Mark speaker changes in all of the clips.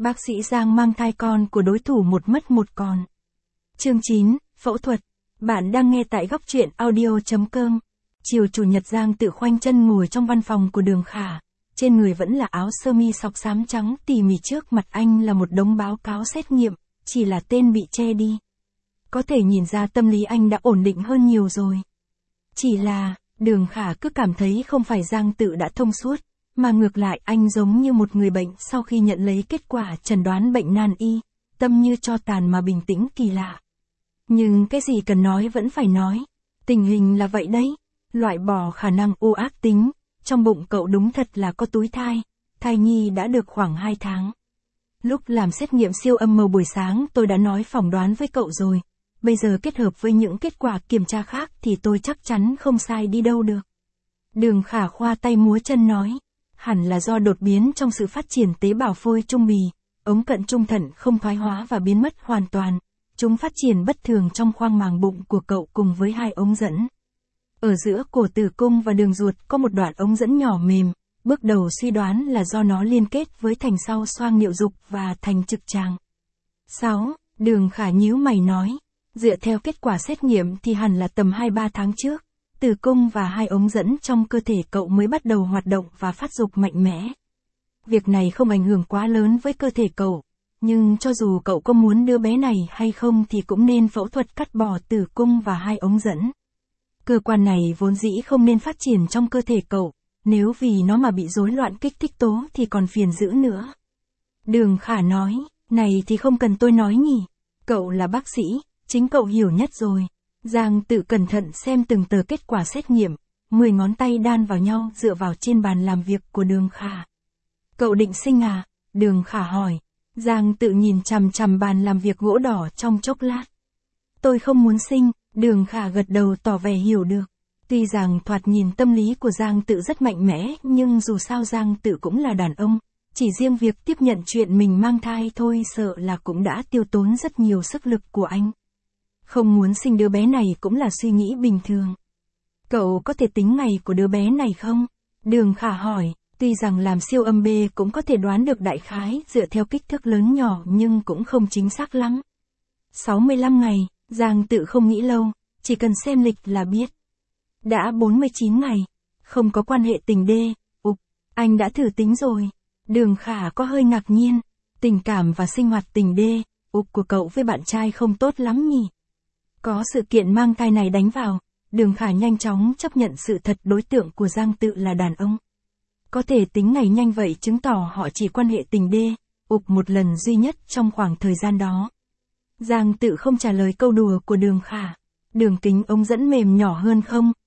Speaker 1: Bác sĩ Giang mang thai con của đối thủ một mất một còn. Chương 9, phẫu thuật. Bạn đang nghe tại góc truyện audio.com. Chiều chủ nhật Giang tự khoanh chân ngồi trong văn phòng của Đường Khả. Trên người vẫn là áo sơ mi sọc xám trắng tỉ mỉ, trước mặt anh là một đống báo cáo xét nghiệm, chỉ là tên bị che đi. Có thể nhìn ra tâm lý anh đã ổn định hơn nhiều rồi. Chỉ là, Đường Khả cứ cảm thấy không phải Giang tự đã thông suốt, mà ngược lại anh giống như một người bệnh sau khi nhận lấy kết quả chẩn đoán bệnh nan y, tâm như tro tàn mà bình tĩnh kỳ lạ. Nhưng cái gì cần nói vẫn phải nói. Tình hình là vậy đấy. Loại bỏ khả năng u ác tính. Trong bụng cậu đúng thật là có túi thai. Thai nhi đã được khoảng 2 tháng. Lúc làm xét nghiệm siêu âm màu buổi sáng tôi đã nói phỏng đoán với cậu rồi. Bây giờ kết hợp với những kết quả kiểm tra khác thì tôi chắc chắn không sai đi đâu được. Đường Khả khoa tay múa chân nói. Hẳn là do đột biến trong sự phát triển tế bào phôi trung bì. Ống cận trung thận không thoái hóa và biến mất hoàn toàn. Chúng phát triển bất thường trong khoang màng bụng của cậu cùng với 2 ống dẫn. Ở giữa cổ tử cung và đường ruột có một đoạn ống dẫn nhỏ mềm, bước đầu suy đoán là do nó liên kết với thành sau xoang niệu dục và thành trực tràng. 6. Đường Khả nhíu mày nói, dựa theo kết quả xét nghiệm thì hẳn là tầm 2-3 tháng trước, tử cung và 2 ống dẫn trong cơ thể cậu mới bắt đầu hoạt động và phát dục mạnh mẽ. Việc này không ảnh hưởng quá lớn với cơ thể cậu. Nhưng cho dù cậu có muốn đứa bé này hay không thì cũng nên phẫu thuật cắt bỏ tử cung và 2 ống dẫn. Cơ quan này vốn dĩ không nên phát triển trong cơ thể cậu, nếu vì nó mà bị rối loạn kích thích tố thì còn phiền dữ nữa. Đường Khả nói, này thì không cần tôi nói nhỉ, cậu là bác sĩ, chính cậu hiểu nhất rồi. Giang tự cẩn thận xem từng tờ kết quả xét nghiệm, 10 ngón tay đan vào nhau dựa vào trên bàn làm việc của Đường Khả. Cậu định sinh à? Đường Khả hỏi. Giang tự nhìn chằm chằm bàn làm việc gỗ đỏ trong chốc lát. Tôi không muốn sinh, Đường Khả gật đầu tỏ vẻ hiểu được. Tuy rằng thoạt nhìn tâm lý của Giang tự rất mạnh mẽ, nhưng dù sao Giang tự cũng là đàn ông. Chỉ riêng việc tiếp nhận chuyện mình mang thai thôi sợ là cũng đã tiêu tốn rất nhiều sức lực của anh. Không muốn sinh đứa bé này cũng là suy nghĩ bình thường. Cậu có thể tính ngày của đứa bé này không? Đường Khả hỏi. Tuy rằng làm siêu âm B cũng có thể đoán được đại khái dựa theo kích thước lớn nhỏ nhưng cũng không chính xác lắm. 65 ngày, Giang tự không nghĩ lâu, chỉ cần xem lịch là biết. Đã 49 ngày, không có quan hệ tình đê, anh đã thử tính rồi. Đường Khả có hơi ngạc nhiên, tình cảm và sinh hoạt tình đê, của cậu với bạn trai không tốt lắm nhỉ. Có sự kiện mang thai này đánh vào, Đường Khả nhanh chóng chấp nhận sự thật đối tượng của Giang tự là đàn ông. Có thể tính ngày nhanh vậy chứng tỏ họ chỉ quan hệ tình đê, một lần duy nhất trong khoảng thời gian đó. Giang tự không trả lời câu đùa của Đường Khả. Đường kính ống dẫn mềm nhỏ hơn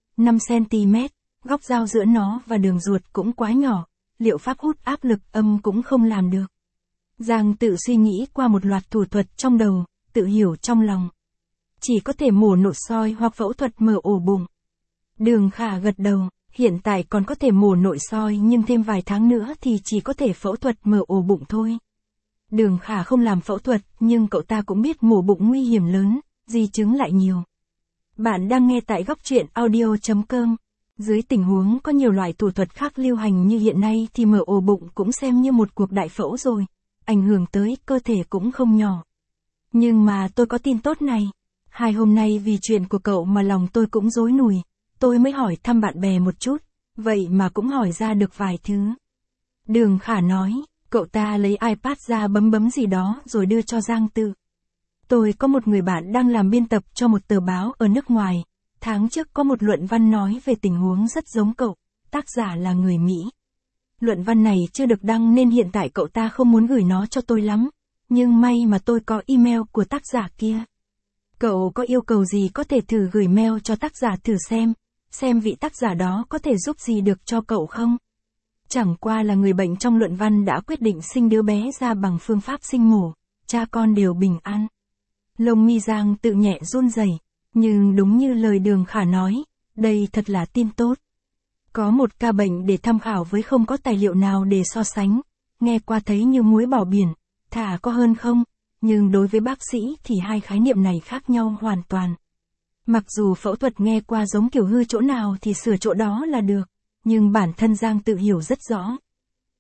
Speaker 1: 5cm, góc giao giữa nó và đường ruột cũng quá nhỏ, liệu pháp hút áp lực âm cũng không làm được. Giang tự suy nghĩ qua một loạt thủ thuật trong đầu, tự hiểu trong lòng. Chỉ có thể mổ nội soi hoặc phẫu thuật mở ổ bụng. Đường Khả gật đầu. Hiện tại còn có thể mổ nội soi nhưng thêm vài tháng nữa thì chỉ có thể phẫu thuật mở ổ bụng thôi. Đường Khả không làm phẫu thuật nhưng cậu ta cũng biết mổ bụng nguy hiểm lớn, di chứng lại nhiều. Bạn đang nghe tại góc truyện audio.com. Dưới tình huống có nhiều loại thủ thuật khác lưu hành như hiện nay thì mở ổ bụng cũng xem như một cuộc đại phẫu rồi, ảnh hưởng tới cơ thể cũng không nhỏ. Nhưng mà tôi có tin tốt này. 2 hôm nay vì chuyện của cậu mà lòng tôi cũng rối nùi. Tôi mới hỏi thăm bạn bè một chút, vậy mà cũng hỏi ra được vài thứ. Đường Khả nói, cậu ta lấy iPad ra bấm gì đó rồi đưa cho Giang tự. Tôi có một người bạn đang làm biên tập cho một tờ báo ở nước ngoài. Tháng trước có một luận văn nói về tình huống rất giống cậu, tác giả là người Mỹ. Luận văn này chưa được đăng nên hiện tại cậu ta không muốn gửi nó cho tôi lắm, nhưng may mà tôi có email của tác giả kia. Cậu có yêu cầu gì có thể thử gửi mail cho tác giả thử xem vị tác giả đó có thể giúp gì được cho cậu không? Chẳng qua là người bệnh trong luận văn đã quyết định sinh đứa bé ra bằng phương pháp sinh mổ, cha con đều bình an. Lông mi Giang tự nhẹ run rẩy, nhưng đúng như lời Đường Khả nói, đây thật là tin tốt. Có một ca bệnh để tham khảo với không có tài liệu nào để so sánh, nghe qua thấy như muối bỏ biển, thà có hơn không, nhưng đối với bác sĩ thì hai khái niệm này khác nhau hoàn toàn. Mặc dù phẫu thuật nghe qua giống kiểu hư chỗ nào thì sửa chỗ đó là được, nhưng bản thân Giang tự hiểu rất rõ.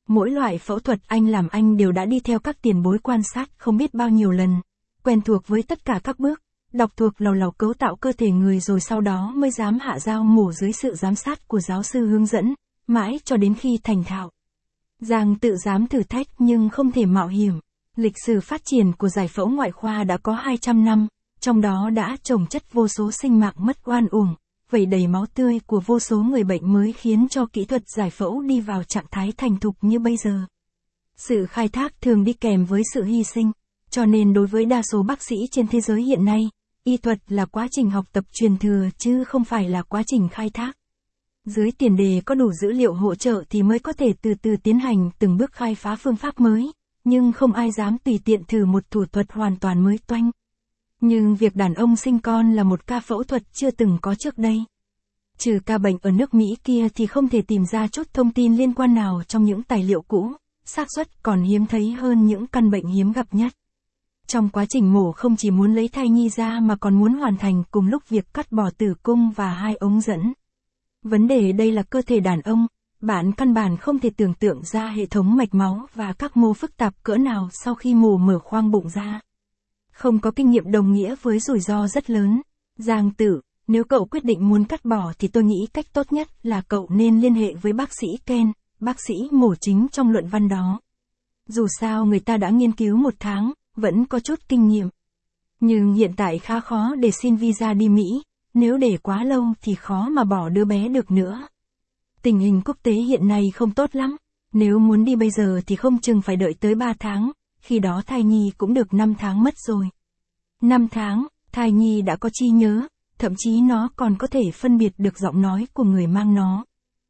Speaker 1: Mỗi loại phẫu thuật anh làm anh đều đã đi theo các tiền bối quan sát không biết bao nhiêu lần, quen thuộc với tất cả các bước, đọc thuộc lầu cấu tạo cơ thể người rồi sau đó mới dám hạ dao mổ dưới sự giám sát của giáo sư hướng dẫn, mãi cho đến khi thành thạo. Giang tự dám thử thách nhưng không thể mạo hiểm. Lịch sử phát triển của giải phẫu ngoại khoa đã có 200 năm, trong đó đã chồng chất vô số sinh mạng mất oan uổng, vẩy đầy máu tươi của vô số người bệnh mới khiến cho kỹ thuật giải phẫu đi vào trạng thái thành thục như bây giờ. Sự khai thác thường đi kèm với sự hy sinh, cho nên đối với đa số bác sĩ trên thế giới hiện nay, y thuật là quá trình học tập truyền thừa chứ không phải là quá trình khai thác. Dưới tiền đề có đủ dữ liệu hỗ trợ thì mới có thể từ từ tiến hành từng bước khai phá phương pháp mới, nhưng không ai dám tùy tiện thử một thủ thuật hoàn toàn mới toanh. Nhưng việc đàn ông sinh con là một ca phẫu thuật chưa từng có trước đây. Trừ ca bệnh ở nước Mỹ kia thì không thể tìm ra chút thông tin liên quan nào trong những tài liệu cũ, xác suất còn hiếm thấy hơn những căn bệnh hiếm gặp nhất. Trong quá trình mổ không chỉ muốn lấy thai nhi ra mà còn muốn hoàn thành cùng lúc việc cắt bỏ tử cung và 2 ống dẫn. Vấn đề đây là cơ thể đàn ông, bạn căn bản không thể tưởng tượng ra hệ thống mạch máu và các mô phức tạp cỡ nào sau khi mổ mở khoang bụng ra. Không có kinh nghiệm đồng nghĩa với rủi ro rất lớn. Giang Tử, nếu cậu quyết định muốn cắt bỏ thì tôi nghĩ cách tốt nhất là cậu nên liên hệ với bác sĩ Ken, bác sĩ mổ chính trong luận văn đó. Dù sao người ta đã nghiên cứu 1 tháng, vẫn có chút kinh nghiệm. Nhưng hiện tại khá khó để xin visa đi Mỹ, nếu để quá lâu thì khó mà bỏ đứa bé được nữa. Tình hình quốc tế hiện nay không tốt lắm, nếu muốn đi bây giờ thì không chừng phải đợi tới 3 tháng, khi đó thai nhi cũng được 5 tháng mất rồi. 5 tháng, thai nhi đã có trí nhớ, thậm chí nó còn có thể phân biệt được giọng nói của người mang nó.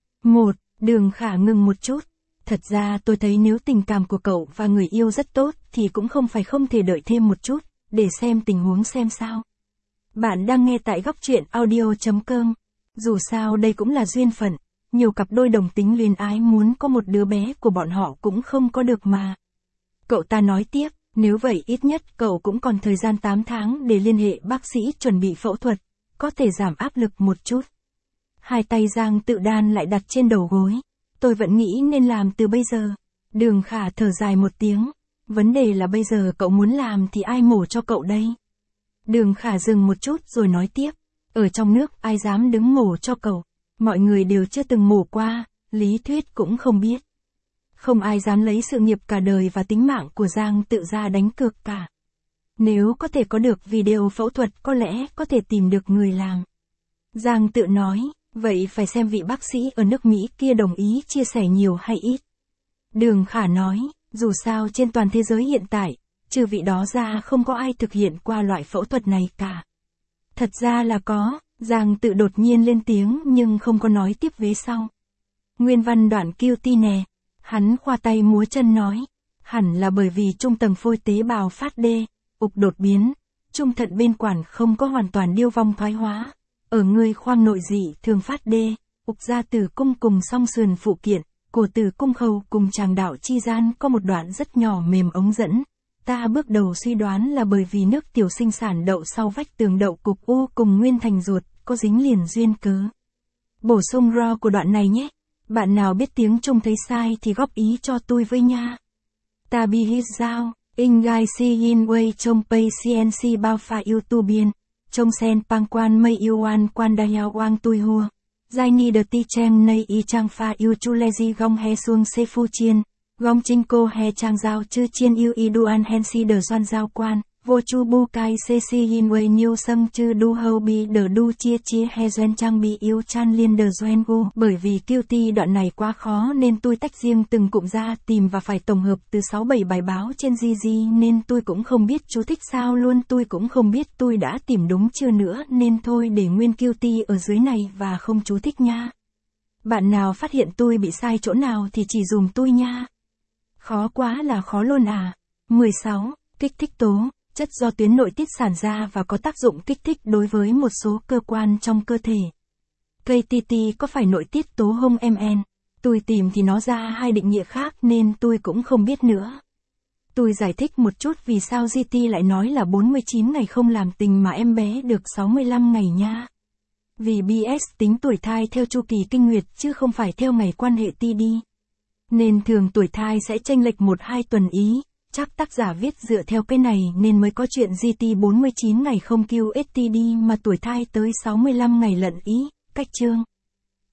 Speaker 1: Đường Khả ngừng một chút. Thật ra tôi thấy nếu tình cảm của cậu và người yêu rất tốt thì cũng không phải không thể đợi thêm một chút, để xem tình huống xem sao. Bạn đang nghe tại góc truyện audio.com. Dù sao đây cũng là duyên phận, nhiều cặp đôi đồng tính luyến ái muốn có một đứa bé của bọn họ cũng không có được mà. Cậu ta nói tiếp, nếu vậy ít nhất cậu cũng còn thời gian 8 tháng để liên hệ bác sĩ chuẩn bị phẫu thuật, có thể giảm áp lực một chút. Hai tay Giang Tự đan lại đặt trên đầu gối. Tôi vẫn nghĩ nên làm từ bây giờ. Đường Khả thở dài một tiếng. Vấn đề là bây giờ cậu muốn làm thì ai mổ cho cậu đây? Đường Khả dừng một chút rồi nói tiếp. Ở trong nước ai dám đứng mổ cho cậu? Mọi người đều chưa từng mổ qua, lý thuyết cũng không biết. Không ai dám lấy sự nghiệp cả đời và tính mạng của Giang Tự ra đánh cược cả. Nếu có thể có được video phẫu thuật có lẽ có thể tìm được người làm. Giang Tự nói, vậy phải xem vị bác sĩ ở nước Mỹ kia đồng ý chia sẻ nhiều hay ít. Đường Khả nói, dù sao trên toàn thế giới hiện tại, trừ vị đó ra không có ai thực hiện qua loại phẫu thuật này cả. Thật ra là có, Giang Tự đột nhiên lên tiếng nhưng không có nói tiếp vế sau. Nguyên văn đoạn QT nè, hắn khoa tay múa chân nói, hẳn là bởi vì trung tầng phôi tế bào phát đê, ục đột biến, trung thận bên quản không có hoàn toàn điêu vong thoái hóa. Ở người khoang nội dị thường phát đê, ục ra tử cung cùng song sườn phụ kiện, cổ tử cung khâu cùng tràng đạo chi gian có một đoạn rất nhỏ mềm ống dẫn. Ta bước đầu suy đoán là bởi vì nước tiểu sinh sản đậu sau vách tường đậu cục u cùng nguyên thành ruột, có dính liền duyên cớ. Bổ sung raw của đoạn này nhé. Bạn nào biết tiếng Trung thấy sai thì góp ý cho tôi với nha. Ta bi hít giao, ingai si yin wei trong pay cnc bao pha yêu tu biên. Trong sen pang quan mây yêu an quan đa yao wang tui hua. Giai ni đờ ti cheng nay y trang pha yêu chu lezi gong he xuông se phu chiên. Gong chinh cô he trang giao chư chiên yêu y duan hen si đờ doan giao quan. Vô chu bu kai se si yin wei niu sâm chư du hâu bi đờ du chia chia he doan trang bi yêu chan liên đờ doan gu. Bởi vì QT đoạn này quá khó nên tôi tách riêng từng cụm ra tìm và phải tổng hợp từ 6-7 bài báo trên GG nên tôi cũng không biết chú thích sao luôn, tôi cũng không biết tôi đã tìm đúng chưa nữa nên thôi để nguyên QT ở dưới này và không chú thích nha. Bạn nào phát hiện tôi bị sai chỗ nào thì chỉ dùm tôi nha. Khó quá là khó luôn à. 16. Kích thích tố. Chất do tuyến nội tiết sản ra và có tác dụng kích thích đối với một số cơ quan trong cơ thể. KTT có phải nội tiết tố không MN? Tôi tìm thì nó ra hai định nghĩa khác nên tôi cũng không biết nữa. Tôi giải thích một chút vì sao GT lại nói là 49 ngày không làm tình mà em bé được 65 ngày nha. Vì BS tính tuổi thai theo chu kỳ kinh nguyệt chứ không phải theo ngày quan hệ TD. Nên thường tuổi thai sẽ chênh lệch 1-2 tuần ý. Chắc tác giả viết dựa theo cái này nên mới có chuyện GT 49 ngày không QSTD mà tuổi thai tới 65 ngày lận ý. Cách chương